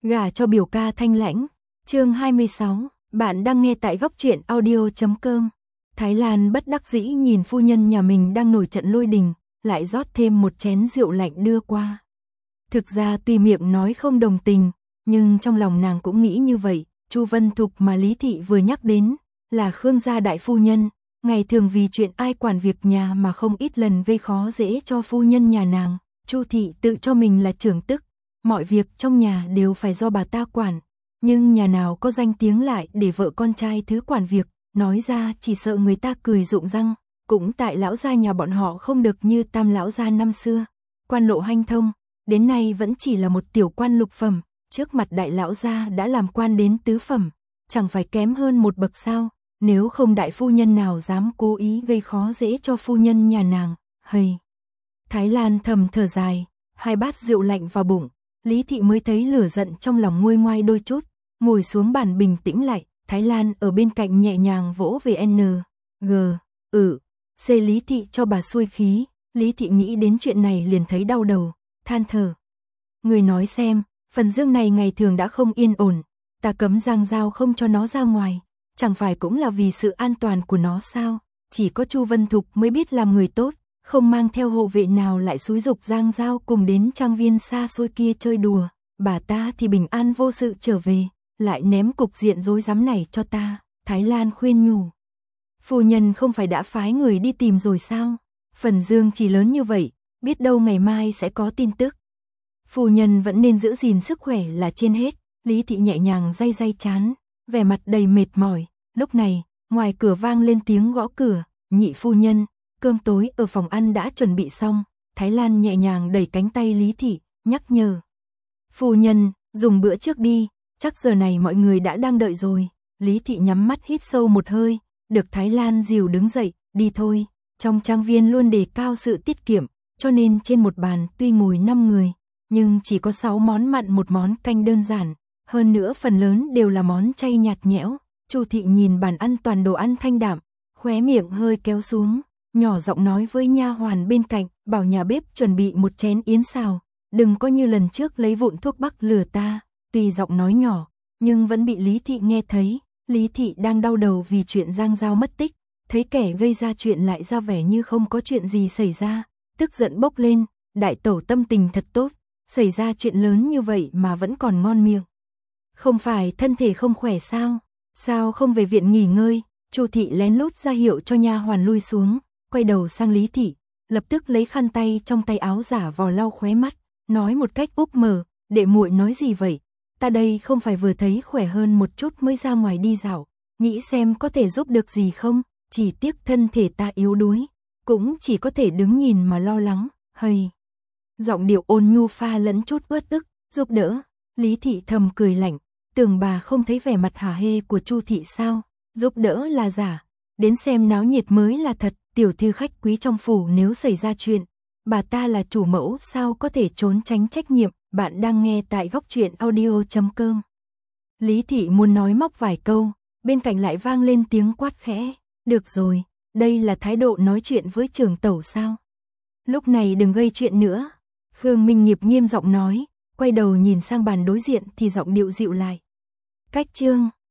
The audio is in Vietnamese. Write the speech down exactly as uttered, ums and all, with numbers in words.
Gả cho biểu ca thanh lãnh. Chương hai mươi sáu, bạn đang nghe tại góc truyện audio chấm com. Thái Lan bất đắc dĩ nhìn phu nhân nhà mình đang nổi trận lôi đình, lại rót thêm một chén rượu lạnh đưa qua. Thực ra tuy miệng nói không đồng tình, nhưng trong lòng nàng cũng nghĩ như vậy. Chu Vân Thục mà Lý Thị vừa nhắc đến là Khương gia đại phu nhân, ngày thường vì chuyện ai quản việc nhà mà không ít lần gây khó dễ cho phu nhân nhà nàng. Chu Thị tự cho mình là trưởng tức, mọi việc trong nhà đều phải do bà ta quản, nhưng nhà nào có danh tiếng lại để vợ con trai thứ quản việc, nói ra chỉ sợ người ta cười rụng răng. Cũng tại lão gia nhà bọn họ không được như Tam lão gia năm xưa, quan lộ hanh thông, đến nay vẫn chỉ là một tiểu quan lục phẩm, trước mặt đại lão gia đã làm quan đến tứ phẩm, chẳng phải kém hơn một bậc sao? Nếu không đại phu nhân nào dám cố ý gây khó dễ cho phu nhân nhà nàng. Hây. Thái Lan thầm thở dài, hai bát rượu lạnh vào bụng, Lý Thị mới thấy lửa giận trong lòng nguôi ngoai đôi chút, ngồi xuống bàn bình tĩnh lại. Thái Lan ở bên cạnh nhẹ nhàng vỗ về N, G, ừ, C Lý Thị cho bà xuôi khí. Lý Thị nghĩ đến chuyện này liền thấy đau đầu, than thở. Người nói xem, phần dương này ngày thường đã không yên ổn, ta cấm Giang Giao không cho nó ra ngoài, chẳng phải cũng là vì sự an toàn của nó sao? Chỉ có Chu Vân Thục mới biết làm người tốt, không mang theo hộ vệ nào lại xúi giục Giang Giao cùng đến trang viên xa xôi kia chơi đùa, bà ta thì bình an vô sự trở về, lại ném cục diện rối rắm này cho ta. Thái Lan khuyên nhủ. Phu nhân không phải đã phái người đi tìm rồi sao? Phần dương chỉ lớn như vậy, biết đâu ngày mai sẽ có tin tức. Phu nhân vẫn nên giữ gìn sức khỏe là trên hết. Lý Thị nhẹ nhàng day day trán, vẻ mặt đầy mệt mỏi. Lúc này, ngoài cửa vang lên tiếng gõ cửa. Nhị phu nhân, cơm tối ở phòng ăn đã chuẩn bị xong. Thái Lan nhẹ nhàng đẩy cánh tay Lý Thị, nhắc nhở. Phu nhân, dùng bữa trước đi, chắc giờ này mọi người đã đang đợi rồi. Lý Thị nhắm mắt hít sâu một hơi, được Thái Lan dìu đứng dậy, đi thôi. Trong trang viên luôn đề cao sự tiết kiệm, cho nên trên một bàn tuy ngồi năm người, nhưng chỉ có sáu món mặn một món canh đơn giản, hơn nữa phần lớn đều là món chay nhạt nhẽo. Chu Thị nhìn bàn ăn toàn đồ ăn thanh đạm, khóe miệng hơi kéo xuống, nhỏ giọng nói với nha hoàn bên cạnh, bảo nhà bếp chuẩn bị một chén yến xào, đừng có như lần trước lấy vụn thuốc bắc lừa ta. Tuy giọng nói nhỏ, nhưng vẫn bị Lý Thị nghe thấy. Lý Thị đang đau đầu vì chuyện Giang Giao mất tích, thấy kẻ gây ra chuyện lại ra vẻ như không có chuyện gì xảy ra, tức giận bốc lên. Đại tẩu tâm tình thật tốt, xảy ra chuyện lớn như vậy mà vẫn còn ngon miệng. Không phải thân thể không khỏe sao? Sao không về viện nghỉ ngơi? Chu Thị lén lút ra hiệu cho nha hoàn lui xuống, quay đầu sang Lý Thị, lập tức lấy khăn tay trong tay áo giả vò lau khóe mắt, nói một cách úp mở, đệ muội nói gì vậy? Ta đây không phải vừa thấy khỏe hơn một chút mới ra ngoài đi dạo, nghĩ xem có thể giúp được gì không, chỉ tiếc thân thể ta yếu đuối, cũng chỉ có thể đứng nhìn mà lo lắng. Hây. Giọng điệu ôn nhu pha lẫn chút uất ức, giúp đỡ. Lý Thị thầm cười lạnh, tưởng bà không thấy vẻ mặt hả hê của Chu Thị sao? Giúp đỡ là giả, đến xem náo nhiệt mới là thật. Tiểu thư khách quý trong phủ nếu xảy ra chuyện, bà ta là chủ mẫu sao có thể trốn tránh trách nhiệm. Bạn đang nghe tại góc truyện audio chấm com. Lý Thị muốn nói móc vài câu, bên cạnh lại vang lên tiếng quát khẽ. Được rồi, đây là thái độ nói chuyện với trưởng tẩu sao? Lúc này đừng gây chuyện nữa. Khương Minh Nghiệp nghiêm giọng nói, quay đầu nhìn sang bàn đối diện thì giọng điệu dịu lại. Cách chương